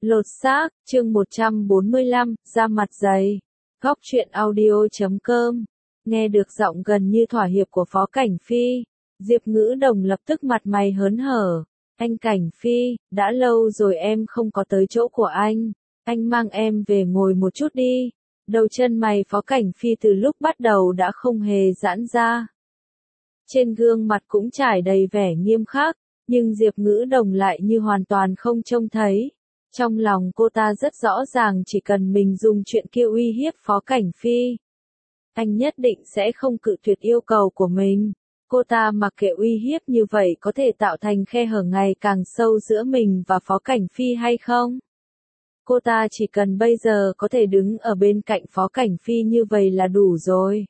Lột xác, chương 145, da mặt dày. Góc truyện audio.com. Nghe được giọng gần như thỏa hiệp của Phó Cảnh Phi, Diệp Ngữ Đồng lập tức mặt mày hớn hở. Anh Cảnh Phi, đã lâu rồi em không có tới chỗ của anh mang em về ngồi một chút đi. Đầu chân mày Phó Cảnh Phi từ lúc bắt đầu đã không hề giãn ra. Trên gương mặt cũng trải đầy vẻ nghiêm khắc, nhưng Diệp Ngữ Đồng lại như hoàn toàn không trông thấy. Trong lòng cô ta rất rõ ràng chỉ cần mình dùng chuyện kia uy hiếp Phó Cảnh Phi, anh nhất định sẽ không cự tuyệt yêu cầu của mình. Cô ta mặc kệ uy hiếp như vậy có thể tạo thành khe hở ngày càng sâu giữa mình và Phó Cảnh Phi hay không? Cô ta chỉ cần bây giờ có thể đứng ở bên cạnh Phó Cảnh Phi như vậy là đủ rồi.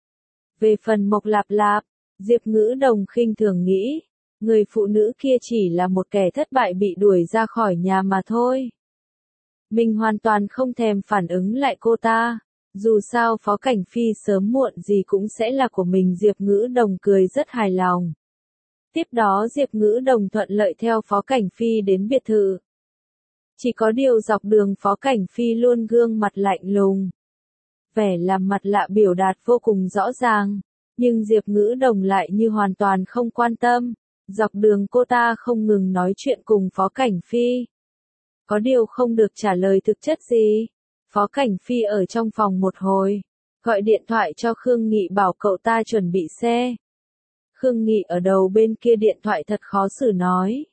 Về phần Mộc Lạp Lạp, Diệp Ngữ Đồng khinh thường nghĩ, người phụ nữ kia chỉ là một kẻ thất bại bị đuổi ra khỏi nhà mà thôi. Mình hoàn toàn không thèm phản ứng lại cô ta. Dù sao Phó Cảnh Phi sớm muộn gì cũng sẽ là của mình. Diệp Ngữ Đồng cười rất hài lòng. Tiếp đó Diệp Ngữ Đồng thuận lợi theo Phó Cảnh Phi đến biệt thự. Chỉ có điều dọc đường Phó Cảnh Phi luôn gương mặt lạnh lùng. Vẻ làm mặt lạ biểu đạt vô cùng rõ ràng. Nhưng Diệp Ngữ Đồng lại như hoàn toàn không quan tâm. Dọc đường cô ta không ngừng nói chuyện cùng Phó Cảnh Phi. Có điều không được trả lời thực chất gì. Phó Cảnh Phi ở trong phòng một hồi, gọi điện thoại cho Khương Nghị bảo cậu ta chuẩn bị xe. Khương Nghị ở đầu bên kia điện thoại thật khó xử nói.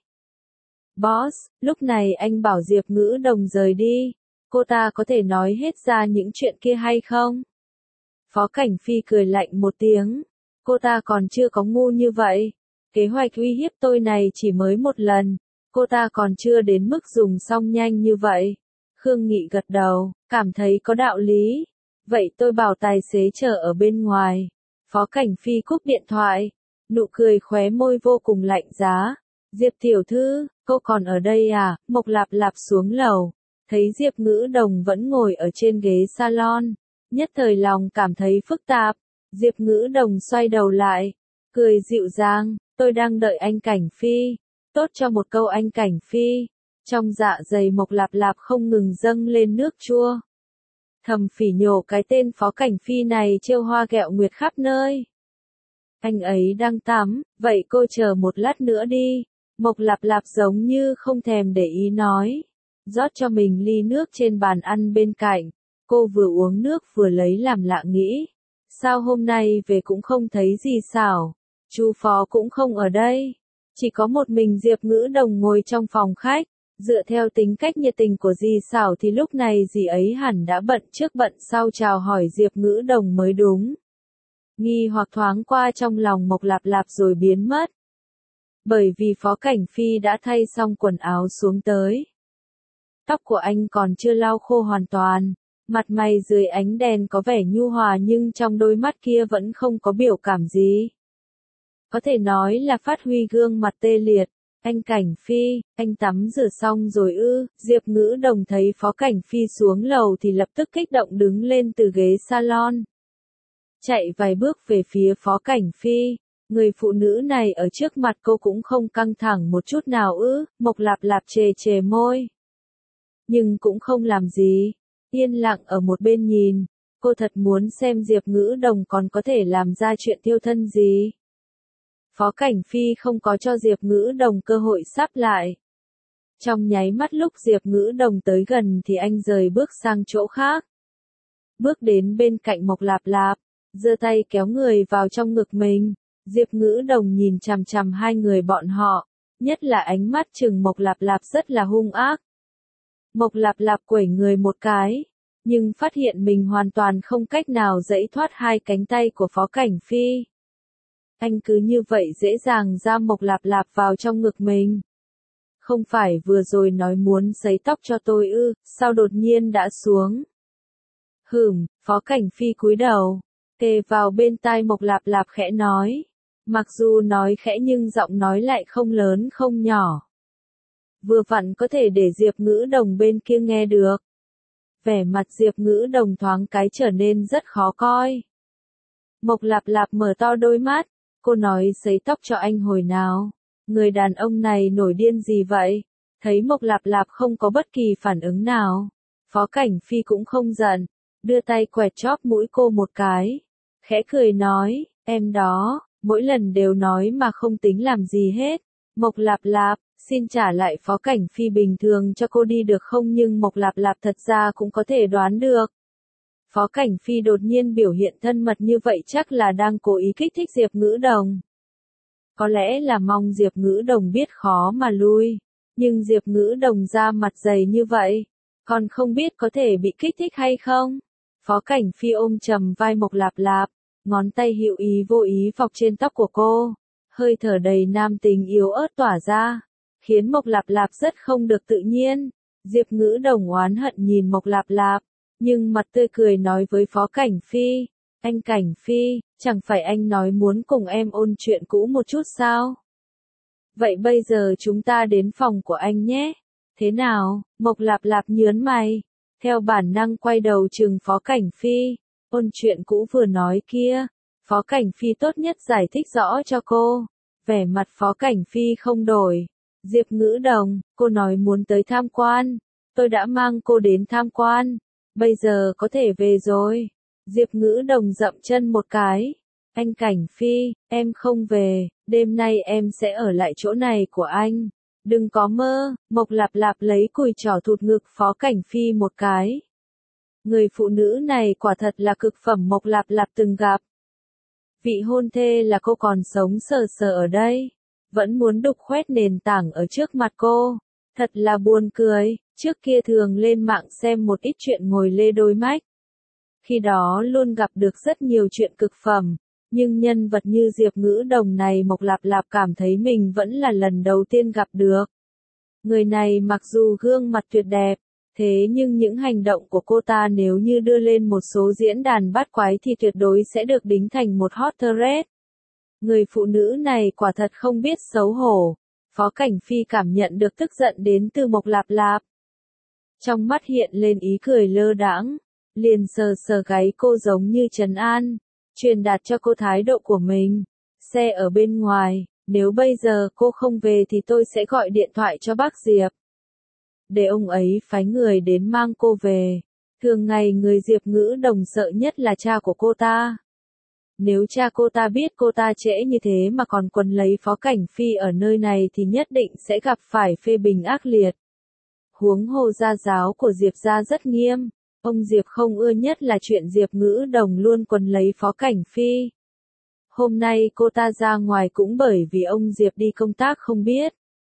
Boss, lúc này anh bảo Diệp Ngữ Đồng rời đi, cô ta có thể nói hết ra những chuyện kia hay không? Phó Cảnh Phi cười lạnh một tiếng, cô ta còn chưa có ngu như vậy. Kế hoạch uy hiếp tôi này chỉ mới một lần, cô ta còn chưa đến mức dùng xong nhanh như vậy. Khương Nghị gật đầu, cảm thấy có đạo lý. Vậy tôi bảo tài xế chờ ở bên ngoài. Phó Cảnh Phi cúp điện thoại. Nụ cười khóe môi vô cùng lạnh giá. Diệp tiểu thư, cô còn ở đây à? Mộc Lạp Lạp xuống lầu. Thấy Diệp Ngữ Đồng vẫn ngồi ở trên ghế salon. Nhất thời lòng cảm thấy phức tạp. Diệp Ngữ Đồng xoay đầu lại. Cười dịu dàng, tôi đang đợi anh Cảnh Phi. Tốt cho một câu anh Cảnh Phi. Trong dạ dày Mộc Lạp Lạp không ngừng dâng lên nước chua. Thầm phỉ nhổ cái tên Phó Cảnh Phi này trêu hoa ghẹo nguyệt khắp nơi. Anh ấy đang tắm, vậy cô chờ một lát nữa đi. Mộc Lạp Lạp giống như không thèm để ý nói. Rót cho mình ly nước trên bàn ăn bên cạnh. Cô vừa uống nước vừa lấy làm lạ nghĩ. Sao hôm nay về cũng không thấy gì xảo. Chú Phó cũng không ở đây. Chỉ có một mình Diệp Ngữ Đồng ngồi trong phòng khách. Dựa theo tính cách nhiệt tình của dì Xảo thì lúc này dì ấy hẳn đã bận trước bận sau chào hỏi Diệp Ngữ Đồng mới đúng. Nghi hoặc thoáng qua trong lòng Mộc Lạp Lạp rồi biến mất. Bởi vì Phó Cảnh Phi đã thay xong quần áo xuống tới. Tóc của anh còn chưa lau khô hoàn toàn, mặt mày dưới ánh đèn có vẻ nhu hòa nhưng trong đôi mắt kia vẫn không có biểu cảm gì. Có thể nói là phát huy gương mặt tê liệt. Anh Cảnh Phi, anh tắm rửa xong rồi ư? Diệp Ngữ Đồng thấy Phó Cảnh Phi xuống lầu thì lập tức kích động đứng lên từ ghế salon. Chạy vài bước về phía Phó Cảnh Phi, người phụ nữ này ở trước mặt cô cũng không căng thẳng một chút nào ư? Mộc Lạp Lạp chề chề môi. Nhưng cũng không làm gì, yên lặng ở một bên nhìn, cô thật muốn xem Diệp Ngữ Đồng còn có thể làm ra chuyện tiêu thân gì. Phó Cảnh Phi không có cho Diệp Ngữ Đồng cơ hội sáp lại. Trong nháy mắt lúc Diệp Ngữ Đồng tới gần thì anh rời bước sang chỗ khác. Bước đến bên cạnh Mộc Lạp Lạp, giơ tay kéo người vào trong ngực mình. Diệp Ngữ Đồng nhìn chằm chằm hai người bọn họ, nhất là ánh mắt trừng Mộc Lạp Lạp rất là hung ác. Mộc Lạp Lạp quẩy người một cái, nhưng phát hiện mình hoàn toàn không cách nào giãy thoát hai cánh tay của Phó Cảnh Phi. Anh cứ như vậy dễ dàng ra Mộc Lạp Lạp vào trong ngực mình. Không phải vừa rồi nói muốn sấy tóc cho tôi ư, sao đột nhiên đã xuống? Phó Cảnh Phi cúi đầu, kề vào bên tai Mộc Lạp Lạp khẽ nói. Mặc dù nói khẽ nhưng giọng nói lại không lớn không nhỏ. Vừa vặn có thể để Diệp Ngữ Đồng bên kia nghe được. Vẻ mặt Diệp Ngữ Đồng thoáng cái trở nên rất khó coi. Mộc Lạp Lạp mở to đôi mắt. Cô nói sấy tóc cho anh hồi nào? Người đàn ông này nổi điên gì vậy? Thấy Mộc Lạp Lạp không có bất kỳ phản ứng nào, Phó Cảnh Phi cũng không giận, đưa tay quẹt chóp mũi cô một cái, khẽ cười nói, em đó, mỗi lần đều nói mà không tính làm gì hết. Mộc Lạp Lạp, xin trả lại Phó Cảnh Phi bình thường cho cô đi được không? Nhưng Mộc Lạp Lạp thật ra cũng có thể đoán được. Phó Cảnh Phi đột nhiên biểu hiện thân mật như vậy chắc là đang cố ý kích thích Diệp Ngữ Đồng. Có lẽ là mong Diệp Ngữ Đồng biết khó mà lui, nhưng Diệp Ngữ Đồng ra mặt dày như vậy, còn không biết có thể bị kích thích hay không. Phó Cảnh Phi ôm chầm vai Mộc Lạp Lạp, ngón tay hữu ý vô ý phọc trên tóc của cô, hơi thở đầy nam tính yếu ớt tỏa ra, khiến Mộc Lạp Lạp rất không được tự nhiên. Diệp Ngữ Đồng oán hận nhìn Mộc Lạp Lạp, nhưng mặt tươi cười nói với Phó Cảnh Phi, anh Cảnh Phi, chẳng phải anh nói muốn cùng em ôn chuyện cũ một chút sao? Vậy bây giờ chúng ta đến phòng của anh nhé. Thế nào? Mộc Lạp Lạp nhớn mày, theo bản năng quay đầu trừng Phó Cảnh Phi, ôn chuyện cũ vừa nói kia. Phó Cảnh Phi tốt nhất giải thích rõ cho cô. Vẻ mặt Phó Cảnh Phi không đổi. Diệp Ngữ Đồng, cô nói muốn tới tham quan. Tôi đã mang cô đến tham quan. Bây giờ có thể về rồi. Diệp Ngữ Đồng dậm chân một cái. Anh Cảnh Phi, em không về, đêm nay em sẽ ở lại chỗ này của anh. Đừng có mơ. Mộc Lạp Lạp lấy cùi trỏ thụt ngực Phó Cảnh Phi một cái. Người phụ nữ này quả thật là cực phẩm Mộc Lạp Lạp từng gặp. Vị hôn thê là cô còn sống sờ sờ ở đây, vẫn muốn đục khoét nền tảng ở trước mặt cô. Thật là buồn cười, trước kia thường lên mạng xem một ít chuyện ngồi lê đôi mách. Khi đó luôn gặp được rất nhiều chuyện cực phẩm, nhưng nhân vật như Diệp Ngữ Đồng này Mộc Lạp Lạp cảm thấy mình vẫn là lần đầu tiên gặp được. Người này mặc dù gương mặt tuyệt đẹp, thế nhưng những hành động của cô ta nếu như đưa lên một số diễn đàn bát quái thì tuyệt đối sẽ được đính thành một hot thread. Người phụ nữ này quả thật không biết xấu hổ. Phó Cảnh Phi cảm nhận được tức giận đến từ Mộc Lạp Lạp. Trong mắt hiện lên ý cười lơ đãng, liền sờ sờ gáy cô giống như trấn an, truyền đạt cho cô thái độ của mình. Xe ở bên ngoài, nếu bây giờ cô không về thì tôi sẽ gọi điện thoại cho bác Diệp, để ông ấy phái người đến mang cô về. Thường ngày người Diệp Ngữ Đồng sợ nhất là cha của cô ta. Nếu cha cô ta biết cô ta trễ như thế mà còn quấn lấy Phó Cảnh Phi ở nơi này thì nhất định sẽ gặp phải phê bình ác liệt. Huống hồ gia giáo của Diệp gia rất nghiêm, ông Diệp không ưa nhất là chuyện Diệp Ngữ Đồng luôn quấn lấy Phó Cảnh Phi. Hôm nay cô ta ra ngoài cũng bởi vì ông Diệp đi công tác không biết.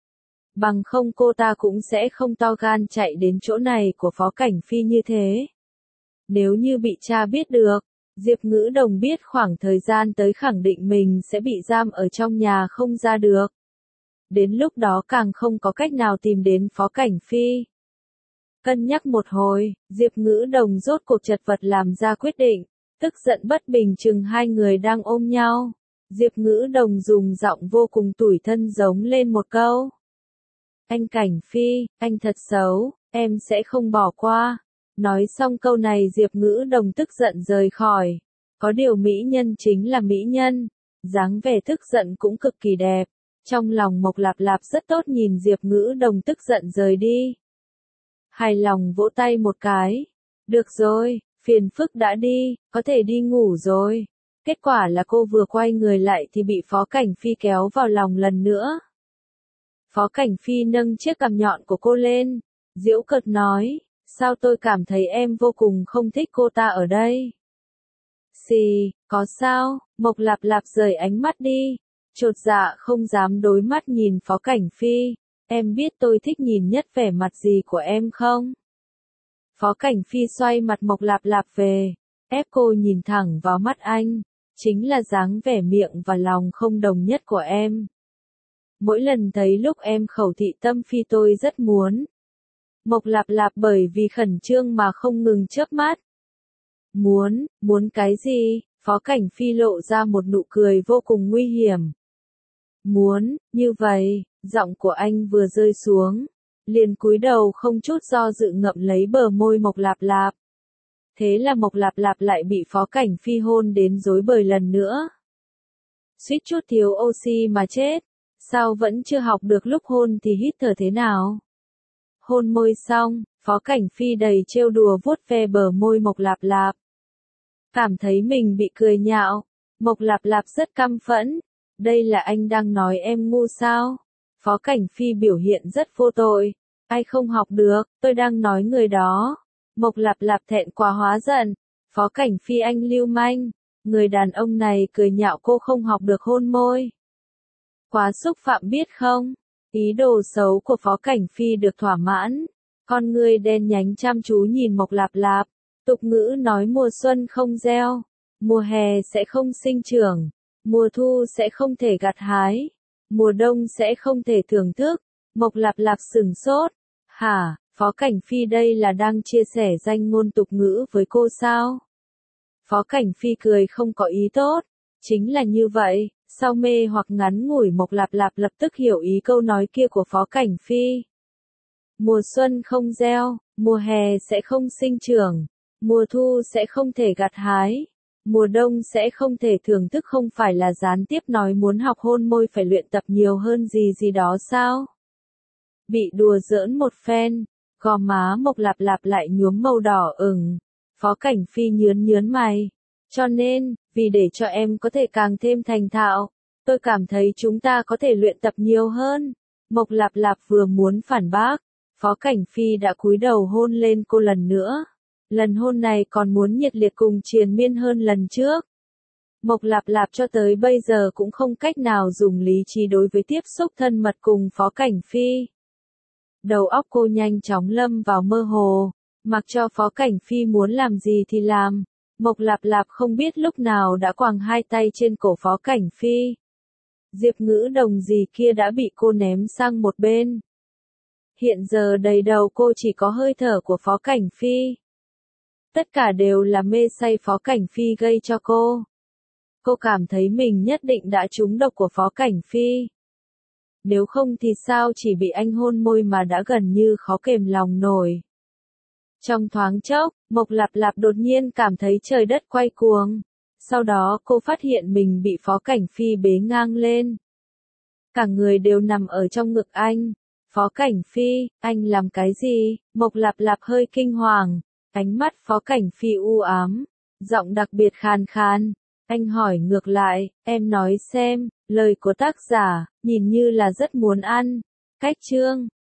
Bằng không cô ta cũng sẽ không to gan chạy đến chỗ này của Phó Cảnh Phi như thế. Nếu như bị cha biết được, Diệp Ngữ Đồng biết khoảng thời gian tới khẳng định mình sẽ bị giam ở trong nhà không ra được. Đến lúc đó càng không có cách nào tìm đến Phó Cảnh Phi. Cân nhắc một hồi, Diệp Ngữ Đồng rốt cuộc chật vật làm ra quyết định, tức giận bất bình chừng hai người đang ôm nhau. Diệp Ngữ Đồng dùng giọng vô cùng tủi thân giống lên một câu. Anh Cảnh Phi, anh thật xấu, em sẽ không bỏ qua. Nói xong câu này Diệp Ngữ Đồng tức giận rời khỏi. Có điều mỹ nhân chính là mỹ nhân, dáng vẻ tức giận cũng cực kỳ đẹp. Trong lòng Mộc Lạp Lạp rất tốt nhìn Diệp Ngữ Đồng tức giận rời đi. Hài lòng vỗ tay một cái. Được rồi, phiền phức đã đi, có thể đi ngủ rồi. Kết quả là cô vừa quay người lại thì bị Phó Cảnh Phi kéo vào lòng lần nữa. Phó Cảnh Phi nâng chiếc cằm nhọn của cô lên, giễu cợt nói, sao tôi cảm thấy em vô cùng không thích cô ta ở đây. Xì, có sao? Mộc Lạp Lạp rời ánh mắt đi, chột dạ không dám đối mắt nhìn Phó Cảnh Phi. Em biết tôi thích nhìn nhất vẻ mặt gì của em không? Phó Cảnh Phi xoay mặt Mộc Lạp Lạp về, ép cô nhìn thẳng vào mắt anh, chính là dáng vẻ miệng và lòng không đồng nhất của em. Mỗi lần thấy lúc em khẩu thị tâm phi tôi rất muốn. Mộc Lạp Lạp bởi vì khẩn trương mà không ngừng chớp mắt. Muốn cái gì? Phó Cảnh Phi lộ ra một nụ cười vô cùng nguy hiểm. Muốn, như vậy, giọng của anh vừa rơi xuống, liền cúi đầu không chút do dự ngậm lấy bờ môi Mộc Lạp Lạp. Thế là Mộc Lạp Lạp lại bị Phó Cảnh Phi hôn đến rối bời lần nữa. Suýt chút thiếu oxy mà chết, sao vẫn chưa học được lúc hôn thì hít thở thế nào? Hôn môi xong, Phó Cảnh Phi đầy trêu đùa vuốt ve bờ môi Mộc Lạp Lạp. Cảm thấy mình bị cười nhạo, Mộc Lạp Lạp rất căm phẫn. Đây là anh đang nói em ngu sao? Phó Cảnh Phi biểu hiện rất vô tội. Ai không học được, tôi đang nói người đó. Mộc Lạp Lạp thẹn quá hóa giận. Phó Cảnh Phi anh lưu manh. Người đàn ông này cười nhạo cô không học được hôn môi. Quá xúc phạm biết không? Ý đồ xấu của Phó Cảnh Phi được thỏa mãn. Con người đen nhánh chăm chú nhìn Mộc Lạp Lạp. Tục ngữ nói mùa xuân không gieo, mùa hè sẽ không sinh trưởng, mùa thu sẽ không thể gặt hái, mùa đông sẽ không thể thưởng thức. Mộc Lạp Lạp sửng sốt. Hả, Phó Cảnh Phi đây là đang chia sẻ danh ngôn tục ngữ với cô sao? Phó Cảnh Phi cười không có ý tốt. Chính là như vậy, sau mê hoặc ngắn ngủi Mộc Lạp Lạp lập tức hiểu ý câu nói kia của Phó Cảnh Phi. Mùa xuân không gieo, mùa hè sẽ không sinh trưởng, mùa thu sẽ không thể gặt hái, mùa đông sẽ không thể thưởng thức, không phải là gián tiếp nói muốn học hôn môi phải luyện tập nhiều hơn gì đó sao? Bị đùa giỡn một phen, gò má Mộc Lạp Lạp lại nhuốm màu đỏ ửng. Phó Cảnh Phi nhớn mày. Cho nên, vì để cho em có thể càng thêm thành thạo, tôi cảm thấy chúng ta có thể luyện tập nhiều hơn. Mộc Lạp Lạp vừa muốn phản bác, Phó Cảnh Phi đã cúi đầu hôn lên cô lần nữa. Lần hôn này còn muốn nhiệt liệt cùng triền miên hơn lần trước. Mộc Lạp Lạp cho tới bây giờ cũng không cách nào dùng lý trí đối với tiếp xúc thân mật cùng Phó Cảnh Phi. Đầu óc cô nhanh chóng lâm vào mơ hồ, mặc cho Phó Cảnh Phi muốn làm gì thì làm. Mộc Lạp Lạp không biết lúc nào đã quàng hai tay trên cổ Phó Cảnh Phi. Diệp Ngữ Đồng gì kia đã bị cô ném sang một bên. Hiện giờ đầy đầu cô chỉ có hơi thở của Phó Cảnh Phi. Tất cả đều là mê say Phó Cảnh Phi gây cho cô. Cô cảm thấy mình nhất định đã trúng độc của Phó Cảnh Phi. Nếu không thì sao chỉ bị anh hôn môi mà đã gần như khó kềm lòng nổi. Trong thoáng chốc, Mộc Lạp Lạp đột nhiên cảm thấy trời đất quay cuồng. Sau đó cô phát hiện mình bị Phó Cảnh Phi bế ngang lên. Cả người đều nằm ở trong ngực anh. Phó Cảnh Phi, anh làm cái gì? Mộc Lạp Lạp hơi kinh hoàng. Ánh mắt Phó Cảnh Phi u ám. Giọng đặc biệt khàn khàn. Anh hỏi ngược lại, em nói xem, lời của tác giả, nhìn như là rất muốn ăn. Cách chương